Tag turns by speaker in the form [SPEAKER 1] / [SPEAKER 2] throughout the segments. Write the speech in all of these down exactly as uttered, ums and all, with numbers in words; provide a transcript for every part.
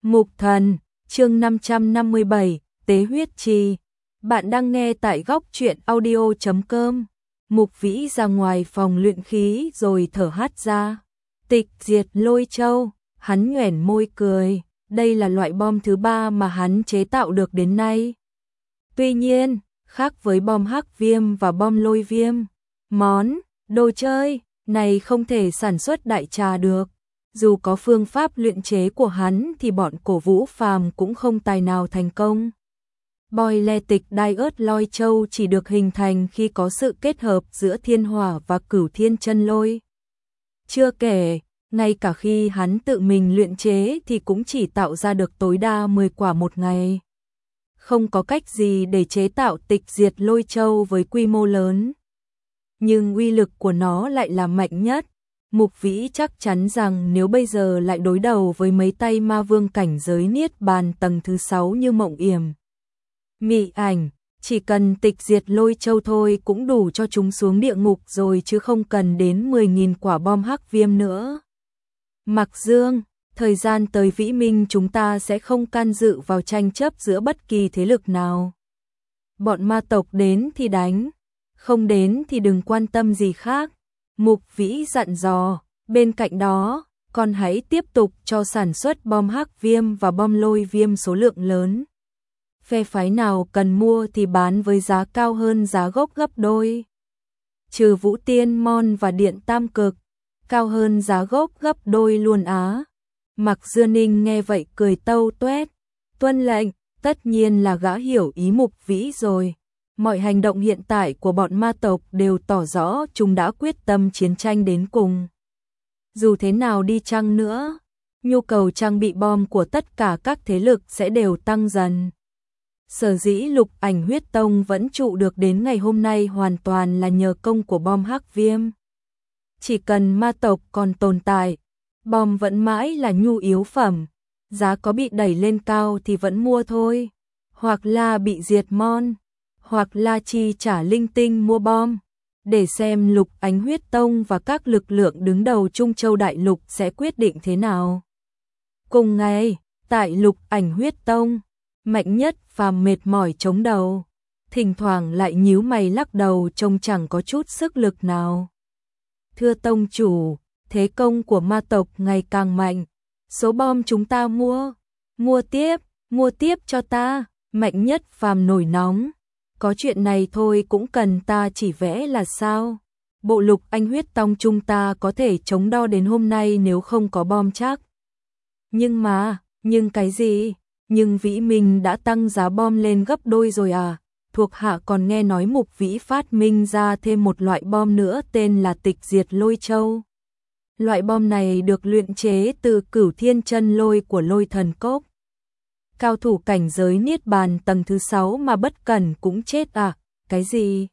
[SPEAKER 1] Mục Thần, chương năm trăm năm mươi bảy, Tế huyết trì. Bạn đang nghe tại góc truyện audio chấm com. Mục Vĩ ra ngoài phòng luyện khí rồi thở hắt ra. Tịch diệt lôi châu, hắn nhoẻn môi cười. Đây là loại bom thứ ba mà hắn chế tạo được đến nay. Tuy nhiên, khác với bom hắc viêm và bom lôi viêm, món, đồ chơi này không thể sản xuất đại trà được. Dù có phương pháp luyện chế của hắn thì bọn Cổ Vũ Phàm cũng không tài nào thành công. Boiletic Diode lôi châu chỉ được hình thành khi có sự kết hợp giữa thiên hỏa và cửu thiên chân lôi. Chưa kể, ngay cả khi hắn tự mình luyện chế thì cũng chỉ tạo ra được tối đa mười quả một ngày. Không có cách gì để chế tạo tịch diệt lôi châu với quy mô lớn. Nhưng uy lực của nó lại là mạnh nhất. Mục Vĩ chắc chắn rằng nếu bây giờ lại đối đầu với mấy tay ma vương cảnh giới niết bàn tầng thứ sáu như Mộng Yểm, Mị Ảnh, chỉ cần tịch diệt lôi châu thôi cũng đủ cho chúng xuống địa ngục rồi chứ không cần đến mười nghìn quả bom hắc viêm nữa. Mặc Dương, thời gian tới Vĩ Minh chúng ta sẽ không can dự vào tranh chấp giữa bất kỳ thế lực nào. Bọn ma tộc đến thì đánh, không đến thì đừng quan tâm gì khác. Mục Vĩ dặn dò, bên cạnh đó, còn hãy tiếp tục cho sản xuất bom hắc viêm và bom lôi viêm số lượng lớn. Phe phái nào cần mua thì bán với giá cao hơn giá gốc gấp đôi. Trừ Vũ Tiên Mon và Điện Tam Cực, cao hơn giá gốc gấp đôi luôn á. Mạc Dưa Ninh nghe vậy cười tâu tuét, tuân lệnh, tất nhiên là gã hiểu ý Mục Vĩ rồi. Mọi hành động hiện tại của bọn ma tộc đều tỏ rõ chúng đã quyết tâm chiến tranh đến cùng. Dù thế nào đi chăng nữa, nhu cầu trang bị bom của tất cả các thế lực sẽ đều tăng dần. Sở dĩ Lục Ảnh Huyết Tông vẫn trụ được đến ngày hôm nay hoàn toàn là nhờ công của bom hắc viêm. Chỉ cần ma tộc còn tồn tại, bom vẫn mãi là nhu yếu phẩm, giá có bị đẩy lên cao thì vẫn mua thôi, hoặc là bị diệt mon, hoặc là chi trả linh tinh mua bom, để xem Lục Ánh Huyết Tông và các lực lượng đứng đầu Trung Châu Đại Lục sẽ quyết định thế nào. Cùng ngày, tại Lục Ảnh Huyết Tông, Mạnh Nhất Phàm mệt mỏi chống đầu, thỉnh thoảng lại nhíu mày lắc đầu trông chẳng có chút sức lực nào. Thưa tông chủ, thế công của ma tộc ngày càng mạnh, số bom chúng ta mua, mua tiếp, mua tiếp cho ta. Mạnh Nhất Phàm nổi nóng. Có chuyện này thôi cũng cần ta chỉ vẽ là sao? Bộ Lục Anh Huyết Tông chúng ta có thể chống đo đến hôm nay nếu không có bom chắc. Nhưng mà, nhưng cái gì? Nhưng Vĩ Minh đã tăng giá bom lên gấp đôi rồi à? Thuộc hạ còn nghe nói Mục Vĩ phát minh ra thêm một loại bom nữa tên là tịch diệt lôi châu. Loại bom này được luyện chế từ cửu thiên chân lôi của lôi thần cốc. Cao thủ cảnh giới niết bàn tầng thứ sáu mà bất cẩn cũng chết à? Cái gì?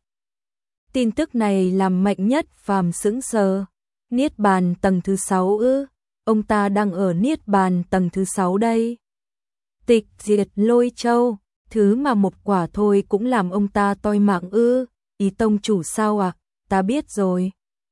[SPEAKER 1] Tin tức này làm Mạnh Nhất Phàm sững sờ. Niết bàn tầng thứ sáu ư? Ông ta đang ở niết bàn tầng thứ sáu đây. Tịch diệt lôi châu, thứ mà một quả thôi cũng làm ông ta toi mạng ư? Ý tông chủ sao à? Ta biết rồi.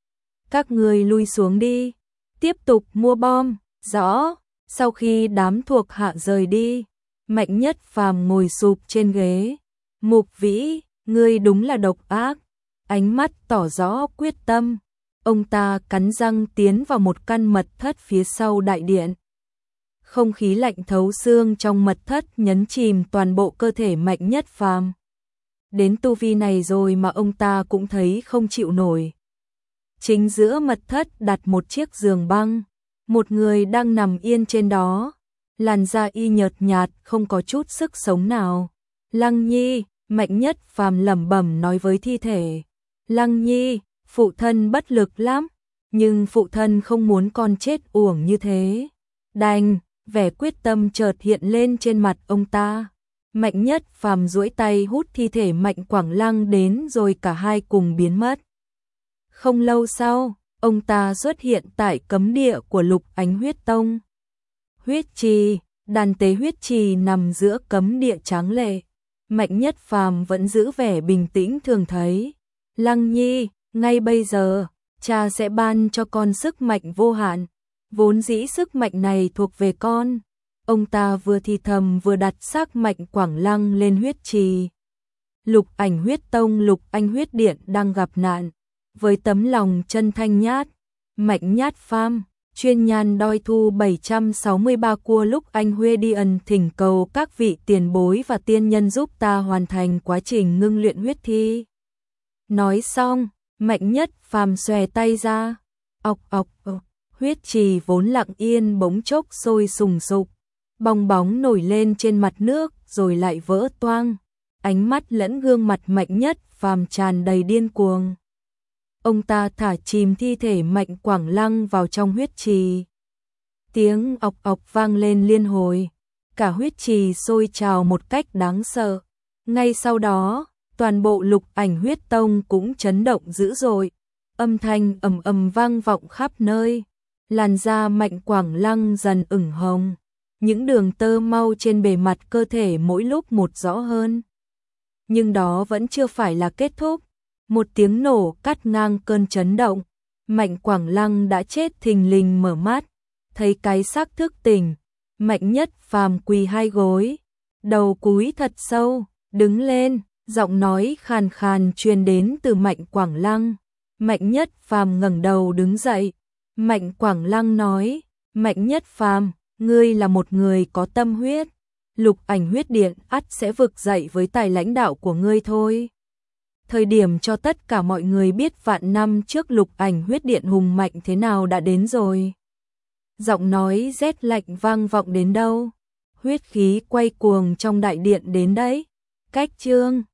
[SPEAKER 1] Các người lui xuống đi, tiếp tục mua bom. Rõ. Sau khi đám thuộc hạ rời đi, Mạnh Nhất Phàm ngồi sụp trên ghế. Mục Vĩ, ngươi đúng là độc ác. Ánh mắt tỏ rõ quyết tâm. Ông ta cắn răng tiến vào một căn mật thất phía sau đại điện. Không khí lạnh thấu xương trong mật thất nhấn chìm toàn bộ cơ thể Mạnh Nhất Phàm. Đến tu vi này rồi mà ông ta cũng thấy không chịu nổi. Chính giữa mật thất đặt một chiếc giường băng. Một người đang nằm yên trên đó. Làn da y nhợt nhạt, không có chút sức sống nào. Lăng Nhi, Mạnh Nhất Phàm lẩm bẩm nói với thi thể. Lăng Nhi, phụ thân bất lực lắm, nhưng phụ thân không muốn con chết uổng như thế. Đành, vẻ quyết tâm chợt hiện lên trên mặt ông ta. Mạnh Nhất Phàm duỗi tay hút thi thể Mạnh Quảng Lăng đến rồi cả hai cùng biến mất. Không lâu sau, ông ta xuất hiện tại cấm địa của Lục Ánh Huyết Tông. Huyết trì, đàn tế huyết trì nằm giữa cấm địa tráng lệ. Mạnh Nhất Phàm vẫn giữ vẻ bình tĩnh thường thấy. Lăng Nhi, ngay bây giờ, cha sẽ ban cho con sức mạnh vô hạn. Vốn dĩ sức mạnh này thuộc về con. Ông ta vừa thì thầm vừa đặt xác Mạnh Quảng Lăng lên huyết trì. Lục Ảnh Huyết Tông Lục Anh Huyết Điện đang gặp nạn, với tấm lòng chân thanh nhát, Mạnh Nhát Pham, chuyên nhan đoi thu bảy trăm sáu mươi ba cua Lúc Anh Huê đi ẩn thỉnh cầu các vị tiền bối và tiên nhân giúp ta hoàn thành quá trình ngưng luyện huyết thi. Nói xong, Mạnh Nhất Phàm xòe tay ra, ọc ọc ọc, huyết trì vốn lặng yên bỗng chốc sôi sùng sục, bong bóng nổi lên trên mặt nước rồi lại vỡ toang, ánh mắt lẫn gương mặt Mạnh Nhất Phàm tràn đầy điên cuồng. Ông ta thả chìm thi thể Mạnh Quảng Lăng vào trong huyết trì. Tiếng ọc ọc vang lên liên hồi, cả huyết trì sôi trào một cách đáng sợ. Ngay sau đó, toàn bộ Lục Ảnh Huyết Tông cũng chấn động dữ dội, âm thanh ầm ầm vang vọng khắp nơi. Làn da Mạnh Quảng Lăng dần ửng hồng, những đường tơ mau trên bề mặt cơ thể mỗi lúc một rõ hơn. Nhưng đó vẫn chưa phải là kết thúc. Một tiếng nổ cắt ngang cơn chấn động, Mạnh Quảng Lăng đã chết thình lình mở mắt, thấy cái xác thức tỉnh, Mạnh Nhất Phàm quỳ hai gối, đầu cúi thật sâu, đứng lên, giọng nói khàn khàn truyền đến từ Mạnh Quảng Lăng. Mạnh Nhất Phàm ngẩng đầu đứng dậy, Mạnh Quảng Lăng nói, Mạnh Nhất Phàm, ngươi là một người có tâm huyết, Lục Ảnh Huyết Điện ắt sẽ vực dậy với tài lãnh đạo của ngươi thôi. Thời điểm cho tất cả mọi người biết vạn năm trước Lục Ảnh Huyết Điện hùng mạnh thế nào đã đến rồi. Giọng nói rét lạnh vang vọng đến đâu, huyết khí quay cuồng trong đại điện đến đấy. Cách chương